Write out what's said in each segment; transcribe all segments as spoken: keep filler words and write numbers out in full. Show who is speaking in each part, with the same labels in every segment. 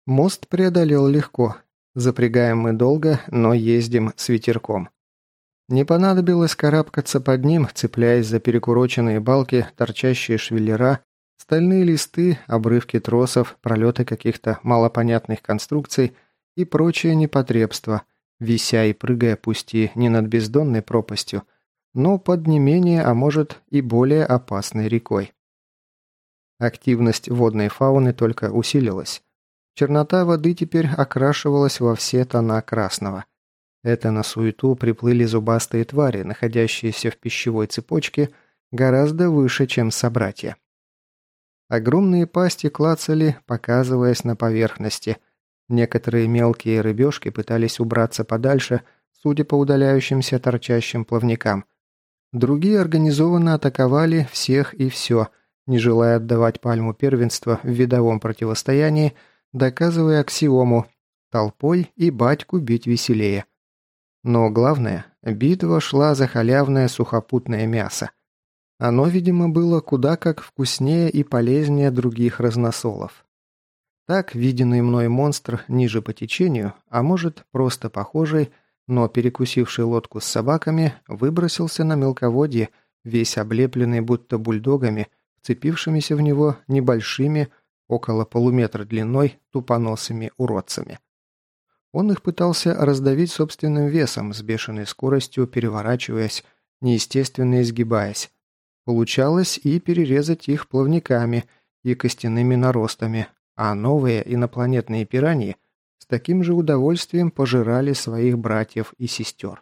Speaker 1: Мост преодолел легко. Запрягаем мы долго, но ездим с ветерком. Не понадобилось карабкаться под ним, цепляясь за перекуроченные балки, торчащие швеллера, стальные листы, обрывки тросов, пролеты каких-то малопонятных конструкций и прочее непотребство, вися и прыгая пусти не над бездонной пропастью, но под не менее, а может и более опасной рекой. Активность водной фауны только усилилась. Чернота воды теперь окрашивалась во все тона красного. Это на суету приплыли зубастые твари, находящиеся в пищевой цепочке гораздо выше, чем собратья. Огромные пасти клацали, показываясь на поверхности. Некоторые мелкие рыбешки пытались убраться подальше, судя по удаляющимся торчащим плавникам. Другие организованно атаковали всех и все, не желая отдавать пальму первенства в видовом противостоянии, доказывая аксиому «толпой и батьку бить веселее». Но главное, битва шла за халявное сухопутное мясо. Оно, видимо, было куда как вкуснее и полезнее других разносолов. Так, виденный мной монстр ниже по течению, а может, просто похожий, но перекусивший лодку с собаками, выбросился на мелководье, весь облепленный будто бульдогами, вцепившимися в него небольшими, около полуметра длиной, тупоносыми уродцами. Он их пытался раздавить собственным весом, с бешеной скоростью переворачиваясь, неестественно изгибаясь. Получалось и перерезать их плавниками и костяными наростами, а новые инопланетные пираньи с таким же удовольствием пожирали своих братьев и сестер.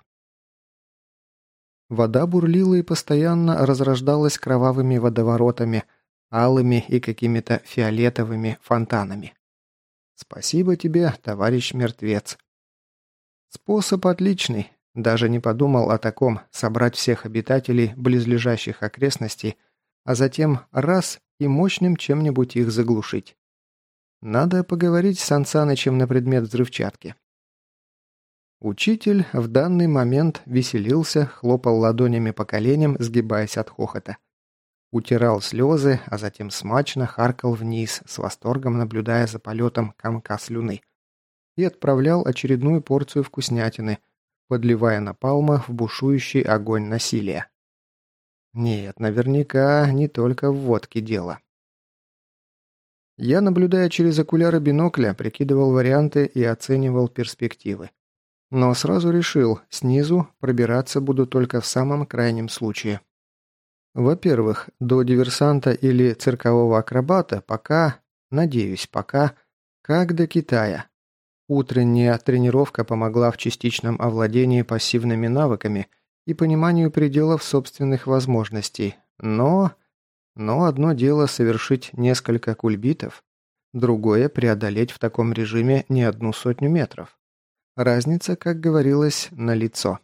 Speaker 1: Вода бурлила и постоянно разрождалась кровавыми водоворотами, алыми и какими-то фиолетовыми фонтанами. Спасибо тебе, товарищ мертвец. Способ отличный. Даже не подумал о таком, собрать всех обитателей близлежащих окрестностей, а затем раз и мощным чем-нибудь их заглушить. Надо поговорить с Сан Санычем на предмет взрывчатки. Учитель в данный момент веселился, хлопал ладонями по коленям, сгибаясь от хохота. Утирал слезы, а затем смачно харкал вниз, с восторгом наблюдая за полетом комка слюны. И отправлял очередную порцию вкуснятины, подливая напалма в бушующий огонь насилия. Нет, наверняка не только в водке дело. Я, наблюдая через окуляры бинокля, прикидывал варианты и оценивал перспективы. Но сразу решил, снизу пробираться буду только в самом крайнем случае. Во-первых, до диверсанта или циркового акробата пока, надеюсь, пока, как до Китая. Утренняя тренировка помогла в частичном овладении пассивными навыками и пониманию пределов собственных возможностей, но... Но одно дело совершить несколько кульбитов, другое – преодолеть в таком режиме не одну сотню метров. Разница, как говорилось, налицо.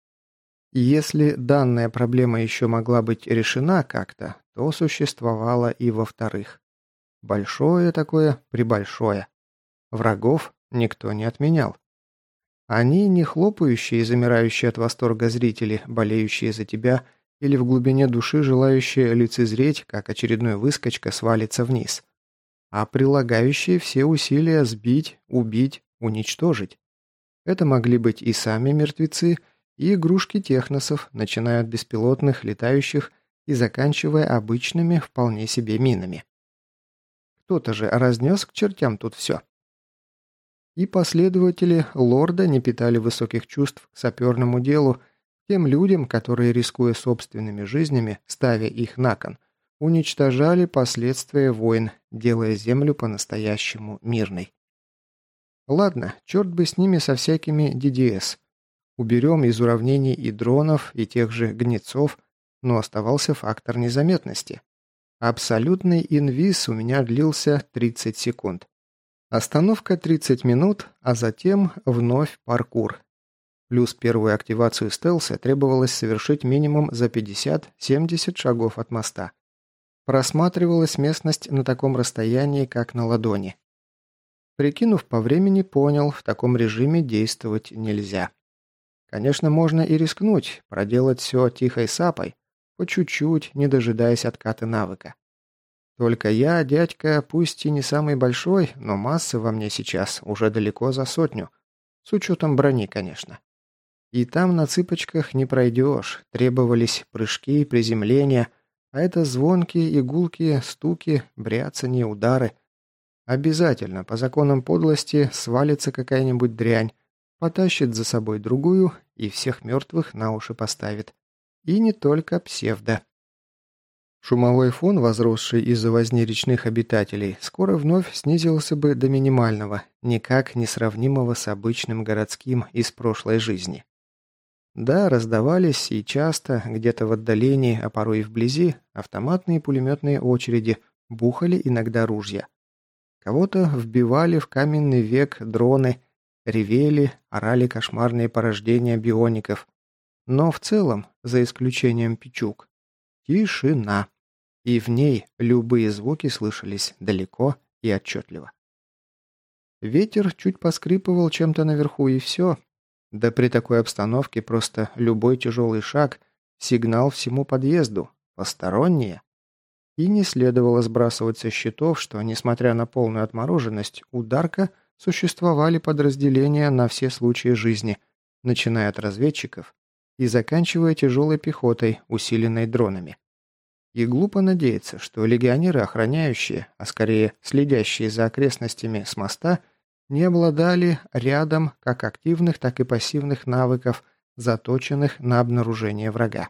Speaker 1: Если данная проблема еще могла быть решена как-то, то существовало и во-вторых. Большое такое, прибольшое. Врагов никто не отменял. Они не хлопающие и замирающие от восторга зрители, болеющие за тебя, или в глубине души желающие лицезреть, как очередной выскочка свалится вниз, а прилагающие все усилия сбить, убить, уничтожить. Это могли быть и сами мертвецы, и игрушки техносов, начиная от беспилотных, летающих и заканчивая обычными, вполне себе минами. Кто-то же разнес к чертям тут все. И последователи лорда не питали высоких чувств к саперному делу, тем людям, которые, рискуя собственными жизнями, ставя их на кон, уничтожали последствия войн, делая землю по-настоящему мирной. Ладно, черт бы с ними со всякими ди ди эс. Уберем из уравнений и дронов, и тех же гнецов, но оставался фактор незаметности. Абсолютный инвиз у меня длился тридцать секунд. Остановка тридцать минут, а затем вновь паркур. Плюс первую активацию стелса требовалось совершить минимум за пятьдесят-семьдесят шагов от моста. Просматривалась местность на таком расстоянии, как на ладони. Прикинув по времени, понял, в таком режиме действовать нельзя. Конечно, можно и рискнуть, проделать все тихой сапой, по чуть-чуть, не дожидаясь отката навыка. Только я, дядька, пусть и не самый большой, но массы во мне сейчас уже далеко за сотню. С учетом брони, конечно. И там на цыпочках не пройдешь, требовались прыжки и приземления, а это звонкие игулки, стуки, бряцанье, удары. Обязательно, по законам подлости, свалится какая-нибудь дрянь, потащит за собой другую и всех мертвых на уши поставит. И не только псевдо. Шумовой фон, возросший из-за возни речных обитателей, скоро вновь снизился бы до минимального, никак не сравнимого с обычным городским из прошлой жизни. Да, раздавались и часто, где-то в отдалении, а порой и вблизи, автоматные и пулеметные очереди, бухали иногда ружья. Кого-то вбивали в каменный век дроны, ревели, орали кошмарные порождения биоников. Но в целом, за исключением пичуг, тишина. И в ней любые звуки слышались далеко и отчетливо. Ветер чуть поскрипывал чем-то наверху, и все. Да при такой обстановке просто любой тяжелый шаг – сигнал всему подъезду, посторонние. И не следовало сбрасывать со счетов, что, несмотря на полную отмороженность, у Дарка существовали подразделения на все случаи жизни, начиная от разведчиков и заканчивая тяжелой пехотой, усиленной дронами. И глупо надеяться, что легионеры, охраняющие, а скорее следящие за окрестностями с моста, не обладали рядом как активных, так и пассивных навыков, заточенных на обнаружение врага.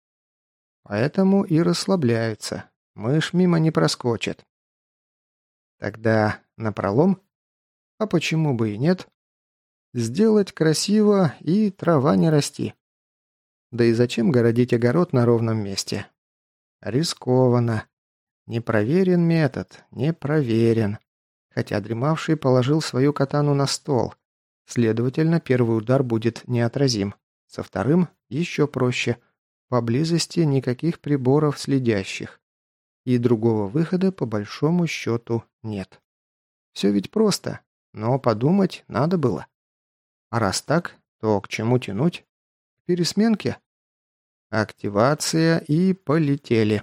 Speaker 1: Поэтому и расслабляются. Мышь мимо не проскочит. Тогда напролом? А почему бы и нет? Сделать красиво и трава не расти. Да и зачем городить огород на ровном месте? Рискованно. Не проверен метод, не проверен. Хотя дремавший положил свою катану на стол. Следовательно, первый удар будет неотразим. Со вторым еще проще. Поблизости никаких приборов следящих. И другого выхода по большому счету нет. Все ведь просто, но подумать надо было. А раз так, то к чему тянуть? К пересменке? Активация и полетели.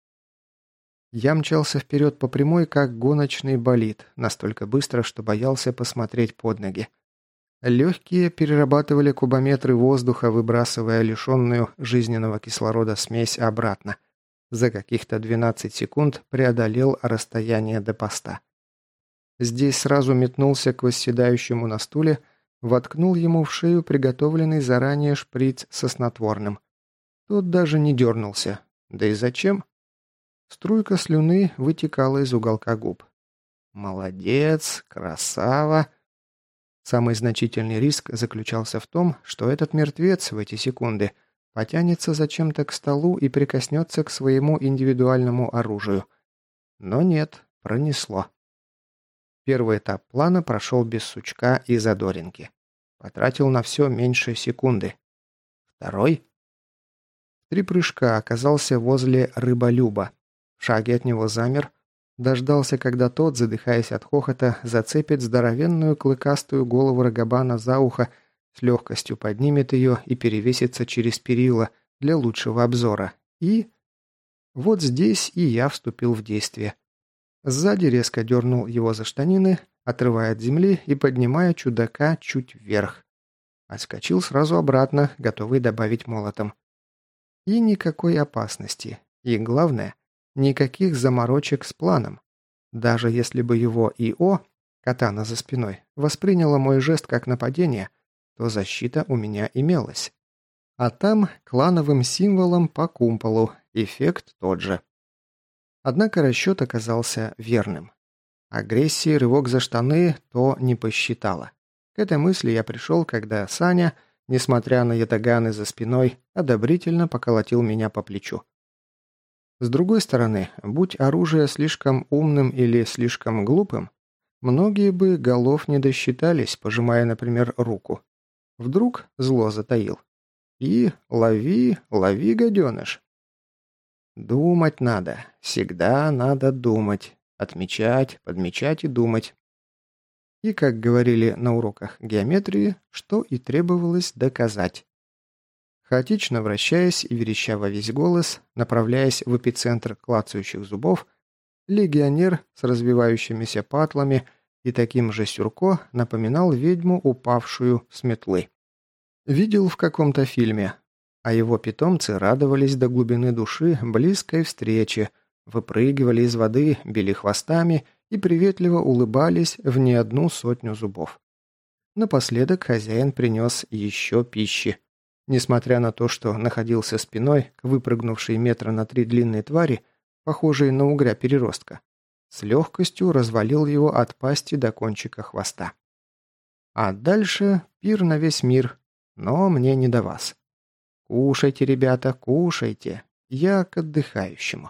Speaker 1: Я мчался вперед по прямой, как гоночный болид, настолько быстро, что боялся посмотреть под ноги. Легкие перерабатывали кубометры воздуха, выбрасывая лишенную жизненного кислорода смесь обратно. За каких-то двенадцать секунд преодолел расстояние до поста. Здесь сразу метнулся к восседающему на стуле, воткнул ему в шею приготовленный заранее шприц со снотворным. Тот даже не дернулся. Да и зачем? Струйка слюны вытекала из уголка губ. Молодец, красава. Самый значительный риск заключался в том, что этот мертвец в эти секунды потянется зачем-то к столу и прикоснется к своему индивидуальному оружию. Но нет, пронесло. Первый этап плана прошел без сучка и задоринки. Потратил на все меньше секунды. Второй? В три прыжка оказался возле рыболюба. В шаге от него замер, дождался, когда тот, задыхаясь от хохота, зацепит здоровенную клыкастую голову рогобана за ухо, с легкостью поднимет ее и перевесится через перила для лучшего обзора. И... Вот здесь и я вступил в действие. Сзади резко дернул его за штанины, отрывая от земли и поднимая чудака чуть вверх. Отскочил сразу обратно, готовый добавить молотом. И никакой опасности. И главное, никаких заморочек с планом. Даже если бы его ИО, катана за спиной, восприняло мой жест как нападение, то защита у меня имелась. А там клановым символом по кумполу, эффект тот же. Однако расчет оказался верным. Агрессии рывок за штаны то не посчитала. К этой мысли я пришел, когда Саня, несмотря на ятаганы за спиной, одобрительно поколотил меня по плечу. С другой стороны, будь оружие слишком умным или слишком глупым, многие бы голов не досчитались, пожимая, например, руку. Вдруг зло затаил. И лови, лови, гаденыш. Думать надо. Всегда надо думать. Отмечать, подмечать и думать. И, как говорили на уроках геометрии, что и требовалось доказать. Хаотично вращаясь и вереща во весь голос, направляясь в эпицентр клацающих зубов, Легионер с развивающимися патлами и таким же Сюрко напоминал ведьму, упавшую с метлы. Видел в каком-то фильме, а его питомцы радовались до глубины души близкой встрече, выпрыгивали из воды, били хвостами и приветливо улыбались в не одну сотню зубов. Напоследок хозяин принес еще пищи. Несмотря на то, что находился спиной к выпрыгнувшей метра на три длинной твари, похожей на угря-переростка, с легкостью развалил его от пасти до кончика хвоста. А дальше пир на весь мир, но мне не до вас. Кушайте, ребята, кушайте, я к отдыхающему.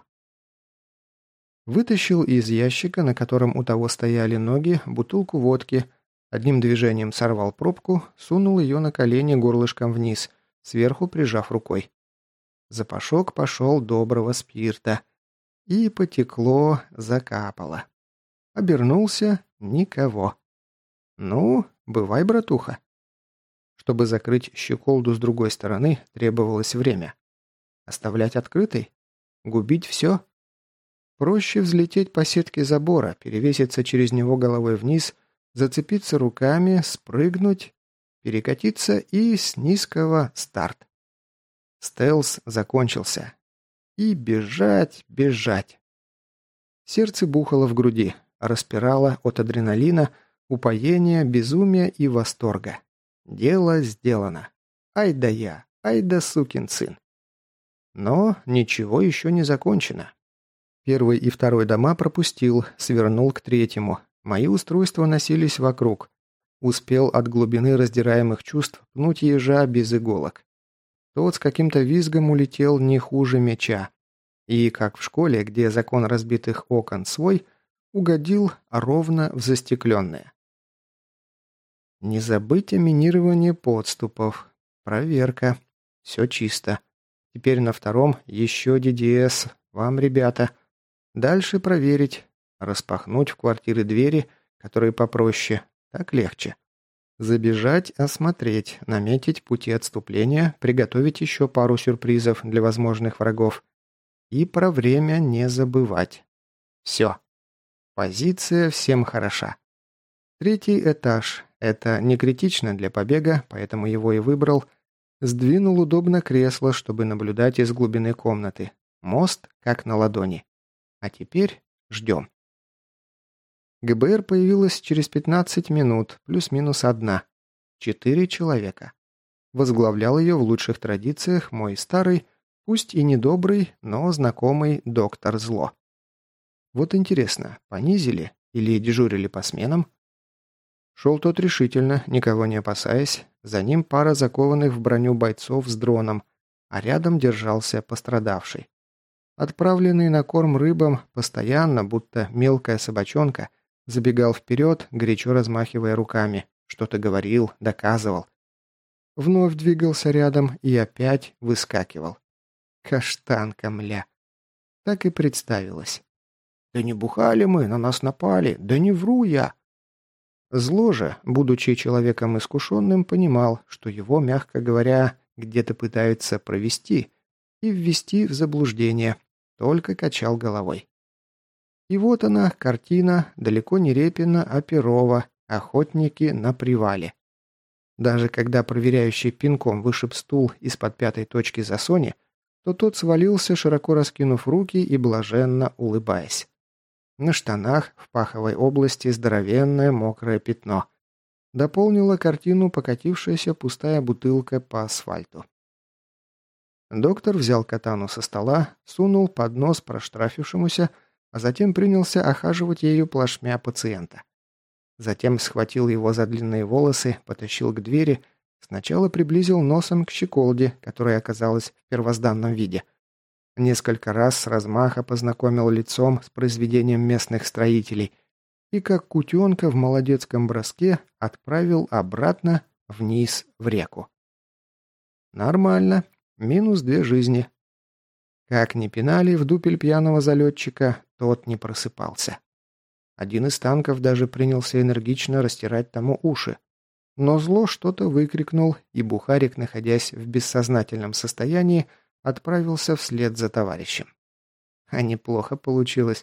Speaker 1: Вытащил из ящика, на котором у того стояли ноги, бутылку водки, одним движением сорвал пробку, сунул ее на колени горлышком вниз, сверху прижав рукой. Запашок пошел доброго спирта. И потекло, закапало. Обернулся — никого. Ну, бывай, братуха. Чтобы закрыть щеколду с другой стороны, требовалось время. Оставлять открытой? Губить все? Проще взлететь по сетке забора, перевеситься через него головой вниз, зацепиться руками, спрыгнуть, перекатиться и с низкого старт. Стелс закончился. И бежать, бежать. Сердце бухало в груди, распирало от адреналина, упоения, безумия и восторга. Дело сделано. Ай да я, ай да сукин сын. Но ничего еще не закончено. Первый и второй дома пропустил, свернул к третьему. Мои устройства носились вокруг. Успел от глубины раздираемых чувств пнуть ежа без иголок. Тот с каким-то визгом улетел не хуже мяча. И, как в школе, где закон разбитых окон свой, угодил ровно в застекленное. Не забыть о минировании подступов. Проверка. Все чисто. Теперь на втором еще ди ди эс. Вам, ребята. Дальше проверить. Распахнуть в квартиры двери, которые попроще. Так легче. Забежать, осмотреть, наметить пути отступления, приготовить еще пару сюрпризов для возможных врагов. И про время не забывать. Все. Позиция всем хороша. Третий этаж. Это не критично для побега, поэтому его и выбрал. Сдвинул удобно кресло, чтобы наблюдать из глубины комнаты. Мост как на ладони. А теперь ждем. ГБР появилась через пятнадцать минут, плюс-минус одна. Четыре человека. Возглавлял ее в лучших традициях мой старый, пусть и недобрый, но знакомый доктор Зло. Вот интересно, понизили или дежурили по сменам? Шел тот решительно, никого не опасаясь. За ним пара закованных в броню бойцов с дроном, а рядом держался пострадавший. Отправленный на корм рыбам, постоянно, будто мелкая собачонка, забегал вперед, горячо размахивая руками. Что-то говорил, доказывал. Вновь двигался рядом и опять выскакивал. Каштанка, мля. Так и представилось. «Да не бухали мы, на нас напали, да не вру я!» Зло же, будучи человеком искушенным, понимал, что его, мягко говоря, где-то пытаются провести и ввести в заблуждение, только качал головой. И вот она, картина, далеко не Репина, а Перова, охотники на привале. Даже когда проверяющий пинком вышиб стул из-под пятой точки за Сони, то тот свалился, широко раскинув руки и блаженно улыбаясь. На штанах в паховой области здоровенное мокрое пятно. Дополнила картину покатившаяся пустая бутылка по асфальту. Доктор взял катану со стола, сунул под нос проштрафившемуся, а затем принялся охаживать ею плашмя пациента. Затем схватил его за длинные волосы, потащил к двери, сначала приблизил носом к щеколде, которая оказалась в первозданном виде. Несколько раз с размаха познакомил лицом с произведением местных строителей и, как кутенка в молодецком броске, отправил обратно вниз в реку. Нормально. Минус две жизни. Как ни пинали в дупель пьяного залетчика, тот не просыпался. Один из танков даже принялся энергично растирать тому уши. Но Зло что-то выкрикнул, и Бухарик, находясь в бессознательном состоянии, отправился вслед за товарищем. А неплохо получилось.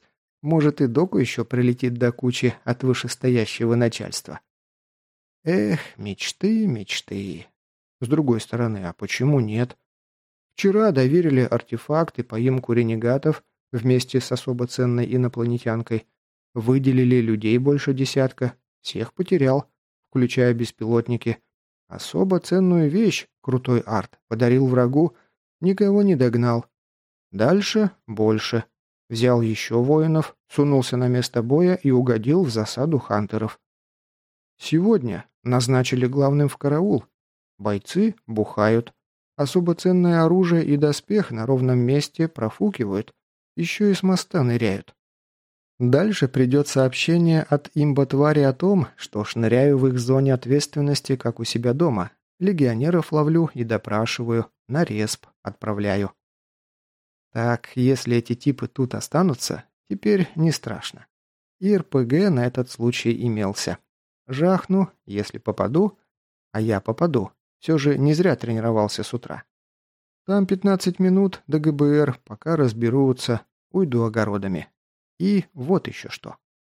Speaker 1: Может, и доку еще прилетит до кучи от вышестоящего начальства. Эх, мечты, мечты. С другой стороны, а почему нет? Вчера доверили артефакты поимку ренегатов вместе с особо ценной инопланетянкой. Выделили людей больше десятка. Всех потерял, включая беспилотники. Особо ценную вещь, крутой арт, подарил врагу, никого не догнал. Дальше больше. Взял еще воинов, сунулся на место боя и угодил в засаду хантеров. Сегодня назначили главным в караул. Бойцы бухают. Особо ценное оружие и доспех на ровном месте профукивают. Еще и с моста ныряют. Дальше придет сообщение от имботвари о том, что шныряю в их зоне ответственности, как у себя дома. Легионеров ловлю и допрашиваю, на респ отправляю. Так, если эти типы тут останутся, теперь не страшно. И РПГ на этот случай имелся. Жахну, если попаду, а я попаду. Все же не зря тренировался с утра. Там пятнадцать минут до ГБР, пока разберутся, уйду огородами. И вот еще что.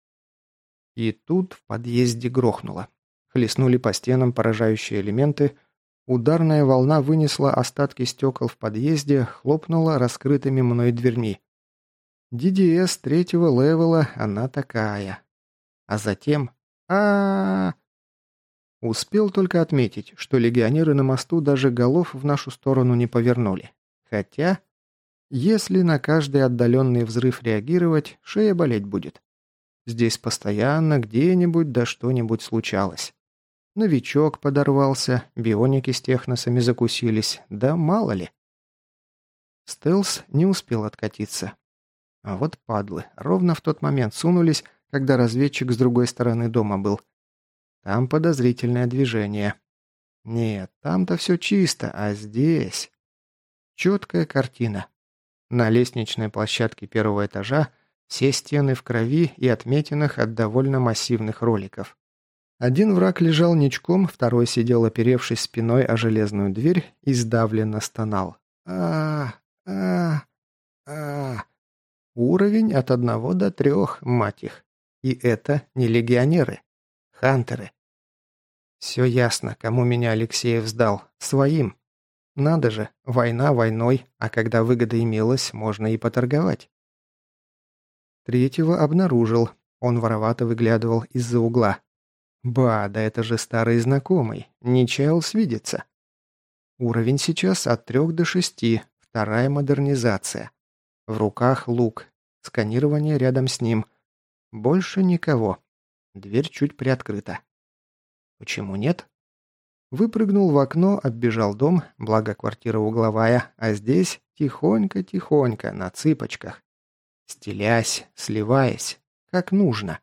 Speaker 1: И тут в подъезде грохнуло. Хлестнули по стенам поражающие элементы. Ударная волна вынесла остатки стекол в подъезде, хлопнула раскрытыми мной дверьми. ди ди эс третьего левела она такая. А затем... а, -а, -а Успел только отметить, что легионеры на мосту даже голов в нашу сторону не повернули. Хотя... Если на каждый отдаленный взрыв реагировать, шея болеть будет. Здесь постоянно где-нибудь да что-нибудь случалось. Новичок подорвался, бионики с техносами закусились, да мало ли. Стелс не успел откатиться. А вот падлы, ровно в тот момент сунулись, когда разведчик с другой стороны дома был. Там подозрительное движение. Нет, там-то все чисто, а здесь... Четкая картина. На лестничной площадке первого этажа все стены в крови и отметинах от довольно массивных роликов. Один враг лежал ничком, второй сидел, оперевшись спиной о железную дверь, и сдавленно стонал. а а а Уровень от одного до трех, мать их. И это не легионеры. Хантеры. Все ясно, кому меня Алексеев сдал. Своим. Надо же, война войной, а когда выгода имелась, можно и поторговать. Третьего обнаружил. Он воровато выглядывал из-за угла. Ба, да это же старый знакомый. Не чаял свидеться. Уровень сейчас от трех до шести. Вторая модернизация. В руках лук. Сканирование рядом с ним. Больше никого. Дверь чуть приоткрыта. Почему нет? Выпрыгнул в окно, оббежал дом, благо квартира угловая, а здесь тихонько-тихонько, на цыпочках. Стелясь, сливаясь, как нужно.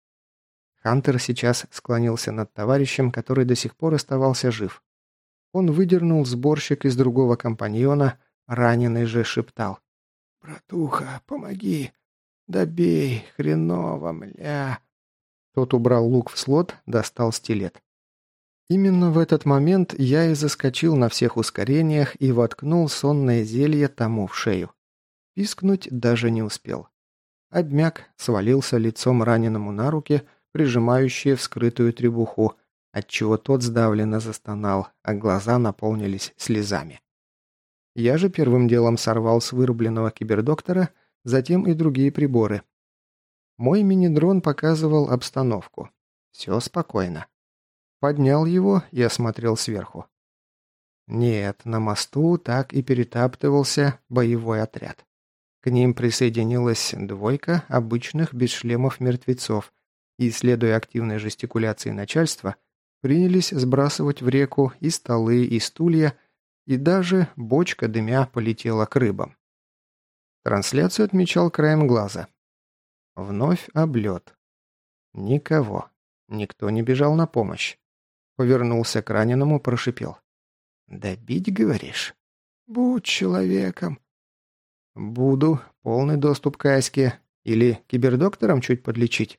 Speaker 1: Хантер сейчас склонился над товарищем, который до сих пор оставался жив. Он выдернул сборщик из другого компаньона, раненый же шептал. «Братуха, помоги! Добей, хреново, мля!» Тот убрал лук в слот, достал стилет. Именно в этот момент я и заскочил на всех ускорениях и воткнул сонное зелье тому в шею. Пискнуть даже не успел. Обмяк, свалился лицом раненому на руки, прижимающие вскрытую требуху, отчего тот сдавленно застонал, а глаза наполнились слезами. Я же первым делом сорвал с вырубленного кибердоктора, затем и другие приборы. Мой мини-дрон показывал обстановку. Все спокойно. Поднял его и осмотрел сверху. Нет, на мосту так и перетаптывался боевой отряд. К ним присоединилась двойка обычных без шлемов мертвецов, и, следуя активной жестикуляции начальства, принялись сбрасывать в реку и столы, и стулья, и даже бочка дымя полетела к рыбам. Трансляцию отмечал краем глаза. Вновь облет. Никого. Никто не бежал на помощь. Повернулся к раненому, прошипел. «Добить, говоришь? Будь человеком». «Буду. Полный доступ к Аське. Или кибердоктором чуть подлечить?»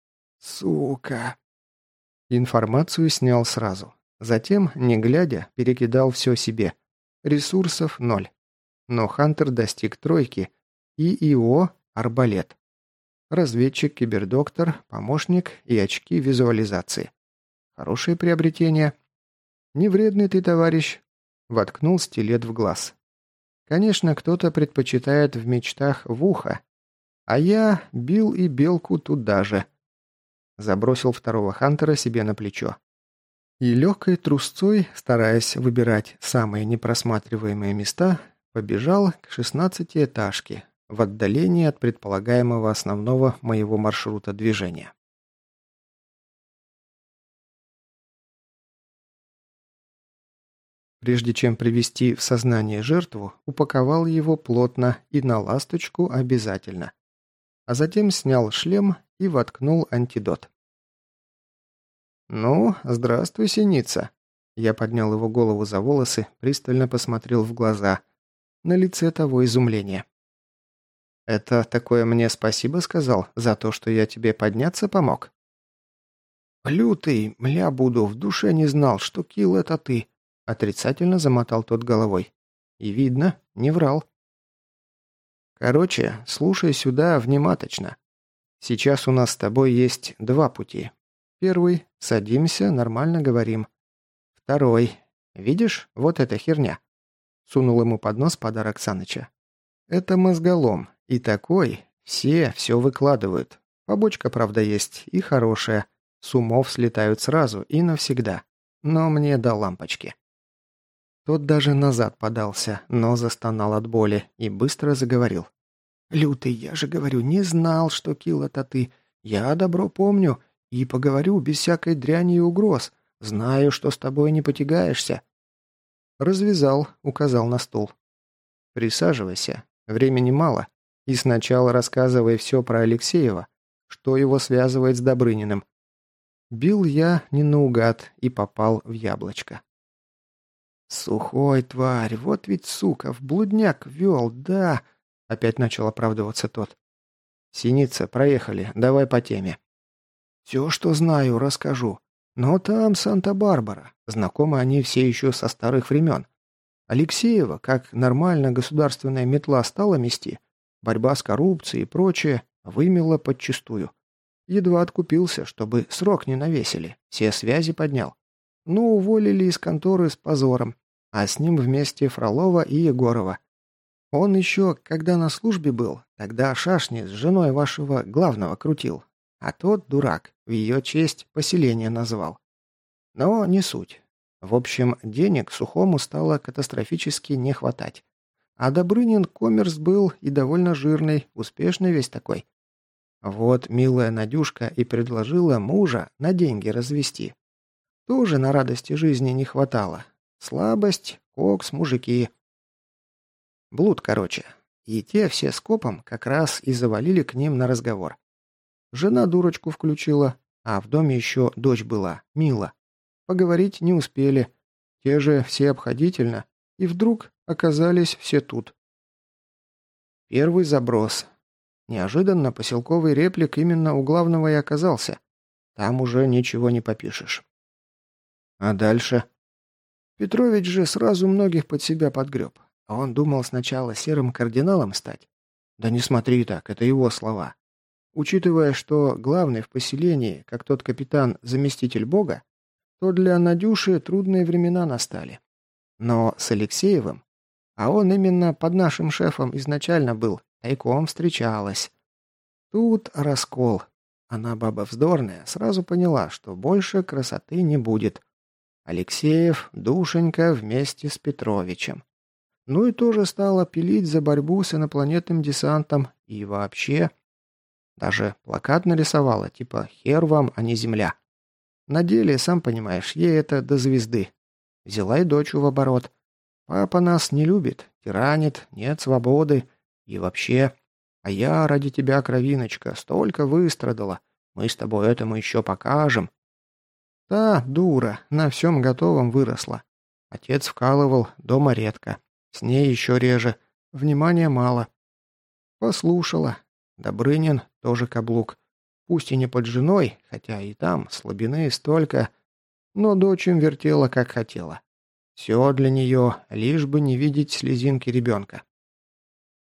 Speaker 1: «Сука!» Информацию снял сразу. Затем, не глядя, перекидал все себе. Ресурсов ноль. Но Хантер достиг тройки. И ИО – арбалет. Разведчик-кибердоктор, помощник и очки визуализации. Хорошее приобретение. Не вредный ты, товарищ. Воткнул стилет в глаз. Конечно, кто-то предпочитает в мечтах в ухо. А я бил и белку туда же. Забросил второго хантера себе на плечо. И легкой трусцой, стараясь выбирать самые непросматриваемые места, побежал к шестнадцатиэтажке, в отдалении от предполагаемого основного моего маршрута движения. Прежде чем привести в сознание жертву, упаковал его плотно и на ласточку обязательно. А затем снял шлем и воткнул антидот. «Ну, здравствуй, синица!» Я поднял его голову за волосы, пристально посмотрел в глаза. На лице того изумление. «Это такое мне спасибо сказал за то, что я тебе подняться помог?» «Лютый, мля буду, в душе не знал, что Килл это ты!» Отрицательно замотал тот головой. И видно, не врал. «Короче, слушай сюда внимательно. Сейчас у нас с тобой есть два пути. Первый – садимся, нормально говорим. Второй – видишь, вот эта херня?» Сунул ему под нос подарок Саныча. «Это мозголом. И такой, все все выкладывают. Побочка, правда, есть, и хорошая. С умов слетают сразу и навсегда. Но мне до лампочки». Тот даже назад подался, но застонал от боли и быстро заговорил. «Лютый, я же говорю, не знал, что Килл это ты. Я добро помню и поговорю без всякой дряни и угроз. Знаю, что с тобой не потягаешься». Развязал, указал на стул. «Присаживайся. Времени мало. И сначала рассказывай все про Алексеева, что его связывает с Добрыниным». Бил я не наугад и попал в яблочко. «Сухой, тварь, вот ведь, сука, в блудняк вел, да!» Опять начал оправдываться тот. «Синица, проехали, давай по теме». «Все, что знаю, расскажу. Но там Санта-Барбара. Знакомы они все еще со старых времен. Алексеева, как нормально государственная метла стала мести, борьба с коррупцией и прочее, вымела подчистую. Едва откупился, чтобы срок не навесили, все связи поднял. Ну, уволили из конторы с позором, а с ним вместе Фролова и Егорова. Он еще, когда на службе был, тогда шашни с женой вашего главного крутил, а тот, дурак, в ее честь поселение назвал. Но не суть. В общем, денег Сухому стало катастрофически не хватать. А Добрынин коммерс был и довольно жирный, успешный весь такой. Вот милая Надюшка и предложила мужа на деньги развести. Тоже на радости жизни не хватало. Слабость, кокс, мужики. Блуд, короче. И те все скопом как раз и завалили к ним на разговор. Жена дурочку включила, а в доме еще дочь была, Мила. Поговорить не успели. Те же все обходительно. И вдруг оказались все тут. Первый заброс. Неожиданно поселковый реплик именно у главного и оказался. Там уже ничего не попишешь. А дальше? Петрович же сразу многих под себя подгреб. А он думал сначала серым кардиналом стать. Да не смотри так, это его слова. Учитывая, что главный в поселении, как тот капитан, заместитель Бога, то для Надюши трудные времена настали. Но с Алексеевым, а он именно под нашим шефом изначально был, тайком встречалась. Тут раскол. Она, баба вздорная, сразу поняла, что больше красоты не будет. Алексеев, Душенька вместе с Петровичем. Ну и тоже стала пилить за борьбу с инопланетным десантом и вообще. Даже плакат нарисовала, типа «Хер вам, а не земля». На деле, сам понимаешь, ей это до звезды. Взяла и дочу в оборот. Папа нас не любит, тиранит, нет свободы. И вообще, а я ради тебя, кровиночка, столько выстрадала. Мы с тобой этому еще покажем. Та дура, на всем готовом выросла. Отец вкалывал, дома редко. С ней еще реже. Внимания мало. Послушала. Добрынин тоже каблук. Пусть и не под женой, хотя и там слабины столько, но дочь им вертела как хотела. Все для нее, лишь бы не видеть слезинки ребенка.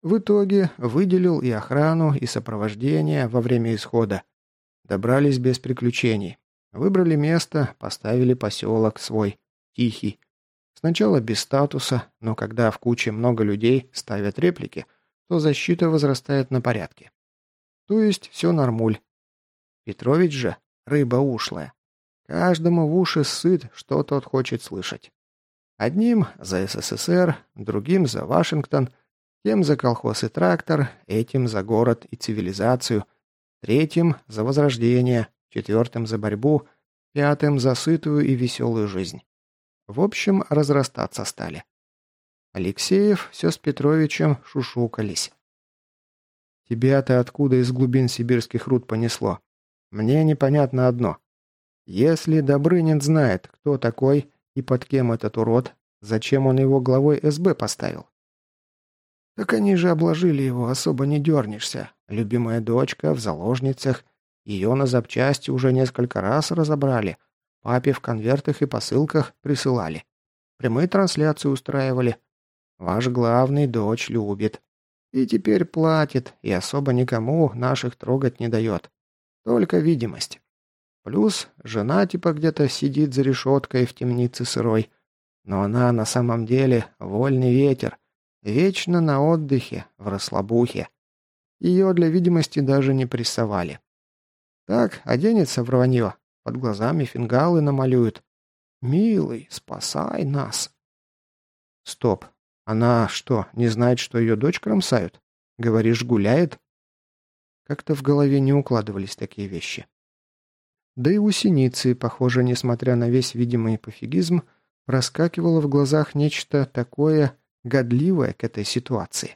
Speaker 1: В итоге выделил и охрану, и сопровождение во время исхода. Добрались без приключений. Выбрали место, поставили поселок свой, тихий. Сначала без статуса, но когда в куче много людей ставят реплики, то защита возрастает на порядке. То есть все нормуль. Петрович же рыба ушлая. Каждому в уши сыт, что тот хочет слышать. Одним за СССР, другим за Вашингтон, тем за колхоз и трактор, этим за город и цивилизацию, третьим за возрождение, четвертым за борьбу, пятым за сытую и веселую жизнь. В общем, разрастаться стали. Алексеев все с Петровичем шушукались. «Тебя-то откуда из глубин сибирских руд понесло? Мне непонятно одно. Если Добрынин знает, кто такой и под кем этот урод, зачем он его главой эс бэ поставил?» «Так они же обложили его, особо не дернешься. Любимая дочка в заложницах. Ее на запчасти уже несколько раз разобрали. Папе в конвертах и посылках присылали. Прямые трансляции устраивали. Ваш главный дочь любит. И теперь платит, и особо никому наших трогать не дает. Только видимость. Плюс жена типа где-то сидит за решеткой в темнице сырой. Но она на самом деле вольный ветер. Вечно на отдыхе, в расслабухе. Ее для видимости даже не прессовали. Так, оденется в рванье, под глазами фингалы намалюют. «Милый, спасай нас!» Стоп. Она что, не знает, что ее дочь кромсают? Говоришь, гуляет? Как-то в голове не укладывались такие вещи. Да и у Синицы, похоже, несмотря на весь видимый пофигизм, проскакивало в глазах нечто такое годливое к этой ситуации.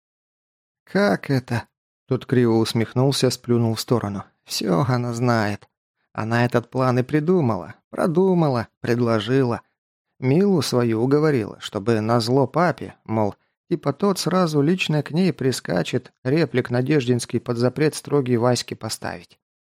Speaker 1: «Как это?» Тот криво усмехнулся, сплюнул в сторону. «Все она знает. Она этот план и придумала, продумала, предложила. Милу свою уговорила, чтобы назло папе, мол, типа тот сразу лично к ней прискачет, реплик Надеждинский под запрет строгий Ваське поставить.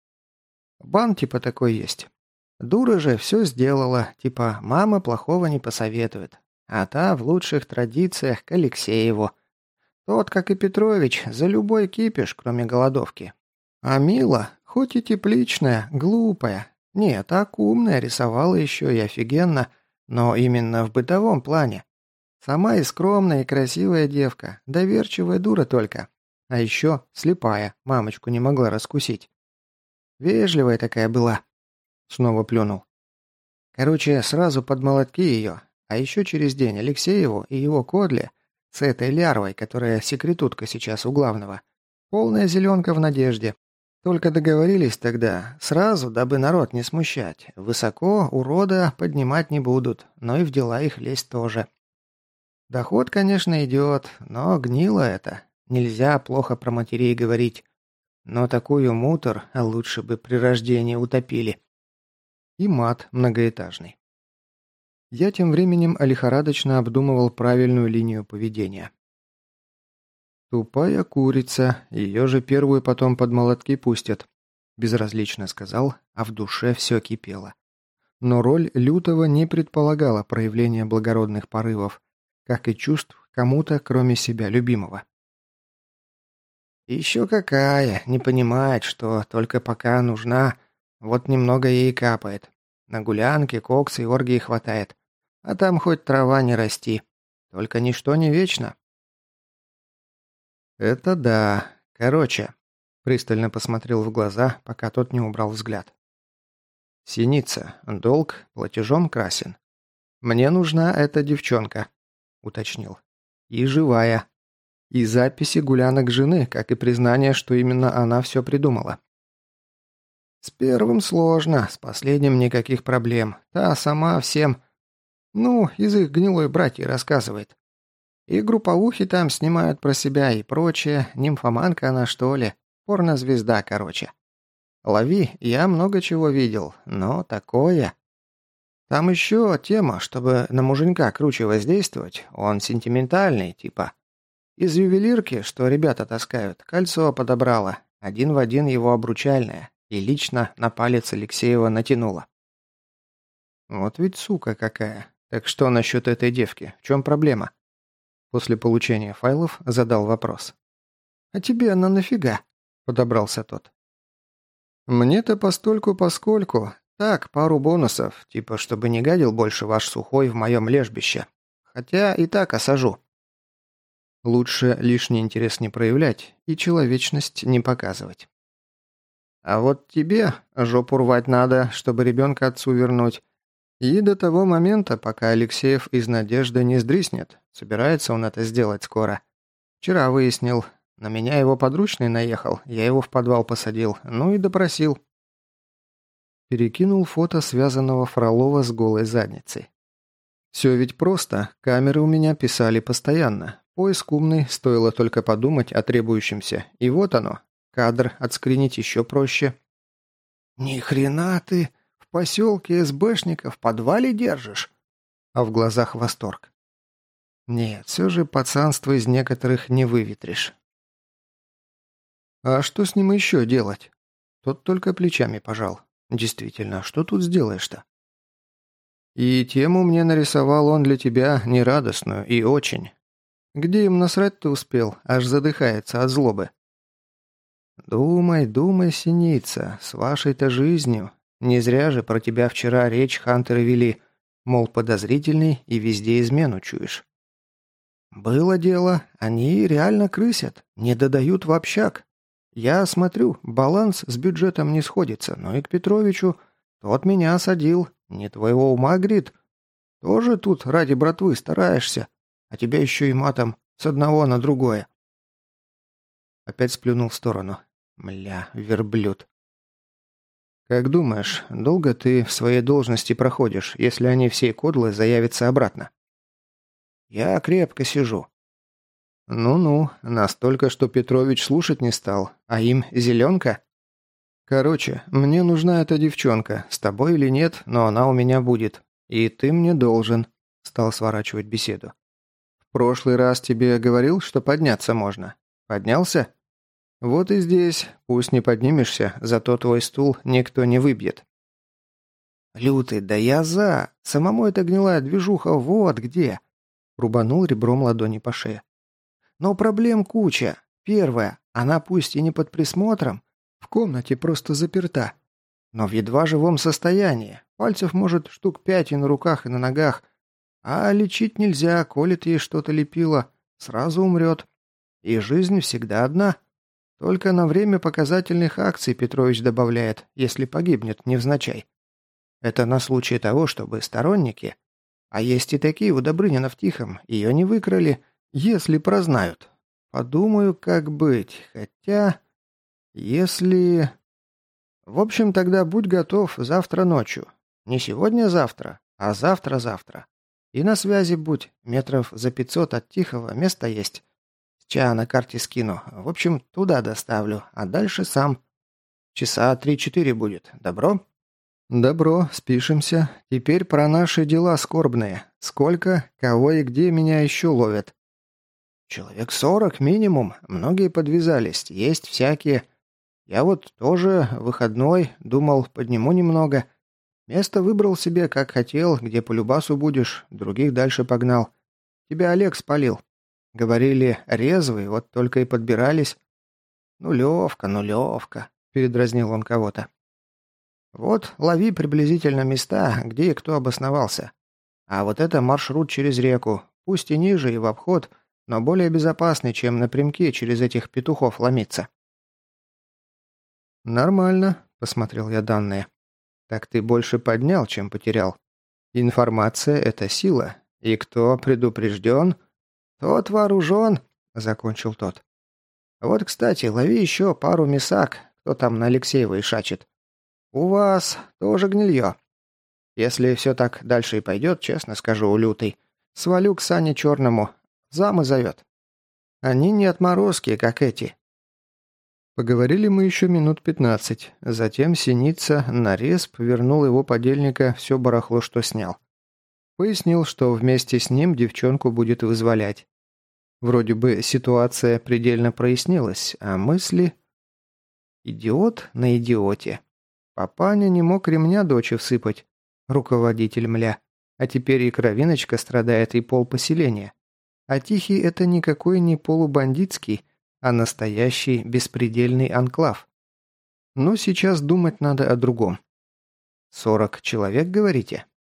Speaker 1: Бан типа такой есть. Дура же все сделала, типа мама плохого не посоветует. А та в лучших традициях к Алексееву. Тот, как и Петрович, за любой кипиш, кроме голодовки. А Мила, хоть и тепличная, глупая. Нет, так умная, рисовала еще и офигенно, но именно в бытовом плане. Сама и скромная, и красивая девка, доверчивая дура только. А еще слепая, мамочку не могла раскусить. Вежливая такая была. Снова плюнул. Короче, сразу под молотки ее. А еще через день Алексееву и его кодле с этой лярвой, которая секретутка сейчас у главного. Полная зеленка в надежде. Только договорились тогда, сразу, дабы народ не смущать. Высоко урода поднимать не будут, но и в дела их лезть тоже. Доход, конечно, идет, но гнило это. Нельзя плохо про матерей говорить. Но такую мутор лучше бы при рождении утопили. И мат многоэтажный. Я тем временем лихорадочно обдумывал правильную линию поведения. «Тупая курица, ее же первую потом под молотки пустят», – безразлично сказал, а в душе все кипело. Но роль лютого не предполагала проявления благородных порывов, как и чувств кому-то, кроме себя любимого. «Еще какая, не понимает, что только пока нужна, вот немного ей капает. На гулянке, коксы и оргии хватает, а там хоть трава не расти. Только ничто не вечно». «Это да. Короче», – пристально посмотрел в глаза, пока тот не убрал взгляд. «Синица, долг платежом красен. Мне нужна эта девчонка», – уточнил. «И живая. И записи гулянок жены, как и признание, что именно она все придумала». «С первым сложно, с последним никаких проблем. Та сама всем... Ну, из их гнилой братьей рассказывает. И групповухи там снимают про себя и прочее. Нимфоманка она, что ли. Порнозвезда, короче. Лови, я много чего видел, но такое... Там еще тема, чтобы на муженька круче воздействовать. Он сентиментальный, типа. Из ювелирки, что ребята таскают, кольцо подобрала. Один в один его обручальное. И лично на палец Алексеева натянула. Вот ведь сука какая. Так что насчет этой девки? В чем проблема? После получения файлов задал вопрос. «А тебе она нафига?» – подобрался тот. «Мне-то постольку-поскольку. Так, пару бонусов, типа, чтобы не гадил больше ваш сухой в моем лежбище. Хотя и так осажу». Лучше лишний интерес не проявлять и человечность не показывать. «А вот тебе жопу рвать надо, чтобы ребенка отцу вернуть. И до того момента, пока Алексеев из Надежды не сдриснет. Собирается он это сделать скоро. Вчера выяснил. На меня его подручный наехал, я его в подвал посадил, ну и допросил». Перекинул фото связанного Фролова с голой задницей. «Все ведь просто, камеры у меня писали постоянно. Поиск умный, стоило только подумать о требующемся. И вот оно. Кадр отскринить еще проще». «Ни хрена ты! В поселке СБшника в подвале держишь?» А в глазах восторг. «Нет, все же пацанство из некоторых не выветришь». «А что с ним еще делать?» Тот только плечами пожал. «Действительно, что тут сделаешь-то?» «И тему мне нарисовал он для тебя нерадостную и очень. Где им насрать-то успел, аж задыхается от злобы?» «Думай, думай, синица, с вашей-то жизнью. Не зря же про тебя вчера речь хантеры вели, мол, подозрительный и везде измену чуешь». «Было дело, они реально крысят, не додают в общак. Я смотрю, баланс с бюджетом не сходится, но и к Петровичу тот меня осадил, не твоего ума, говорит. Тоже тут ради братвы стараешься, а тебя еще и матом с одного на другое». Опять сплюнул в сторону. «Мля, верблюд». «Как думаешь, долго ты в своей должности проходишь, если они всей кодлы заявятся обратно?» «Я крепко сижу». «Ну-ну, настолько, что Петрович слушать не стал, а им зеленка?» «Короче, мне нужна эта девчонка, с тобой или нет, но она у меня будет. И ты мне должен», – стал сворачивать беседу. «В прошлый раз тебе говорил, что подняться можно. Поднялся? Вот и здесь, пусть не поднимешься, зато твой стул никто не выбьет». «Лютый, да я за! Самому эта гнилая движуха вот где!» – рубанул ребром ладони по шее. «Но проблем куча. Первое, она пусть и не под присмотром, в комнате просто заперта, но в едва живом состоянии. Пальцев, может, штук пять и на руках, и на ногах. А лечить нельзя, колет ей что-то лепило, сразу умрет. И жизнь всегда одна. Только на время показательных акций Петрович добавляет, если погибнет невзначай. Это на случай того, чтобы сторонники... А есть и такие у Добрынина в Тихом, ее не выкрали, если прознают. Подумаю, как быть, хотя... Если... В общем, тогда будь готов завтра ночью. Не сегодня-завтра, а завтра-завтра. И на связи будь, метров за пятьсот от Тихого место есть. Ча на карте скину. В общем, туда доставлю, а дальше сам. Часа три-четыре будет. Добро? Добро, спишемся. Теперь про наши дела скорбные. Сколько, кого и где меня еще ловят? Человек сорок минимум. Многие подвязались. Есть всякие. Я вот тоже выходной, думал, подниму немного. Место выбрал себе, как хотел, где по любасу будешь, других дальше погнал. Тебя Олег спалил. Говорили, резвый, вот только и подбирались. Нулевка, нулевка, передразнил он кого-то. Вот, лови приблизительно места, где и кто обосновался. А вот это маршрут через реку, пусть и ниже и в обход, но более безопасный, чем напрямки через этих петухов ломиться. «Нормально», — посмотрел я данные. «Так ты больше поднял, чем потерял. Информация — это сила, и кто предупрежден, тот вооружен», — закончил тот. «Вот, кстати, лови еще пару месак, кто там на Алексеевой шачет. У вас тоже гнилье. Если все так дальше и пойдет, честно скажу, лютый, свалю к Сане Черному, замы зовет. Они не отморозки, как эти». Поговорили мы еще минут пятнадцать. Затем Синица нарезп вернул его подельника все барахло, что снял. Пояснил, что вместе с ним девчонку будет вызволять. Вроде бы ситуация предельно прояснилась, а мысли... Идиот на идиоте. Папаня не мог ремня дочи всыпать. Руководитель, мля. А теперь и кровиночка страдает, и пол поселения. А Тихий – это никакой не полубандитский, а настоящий беспредельный анклав. Но сейчас думать надо о другом. Сорок человек, говорите?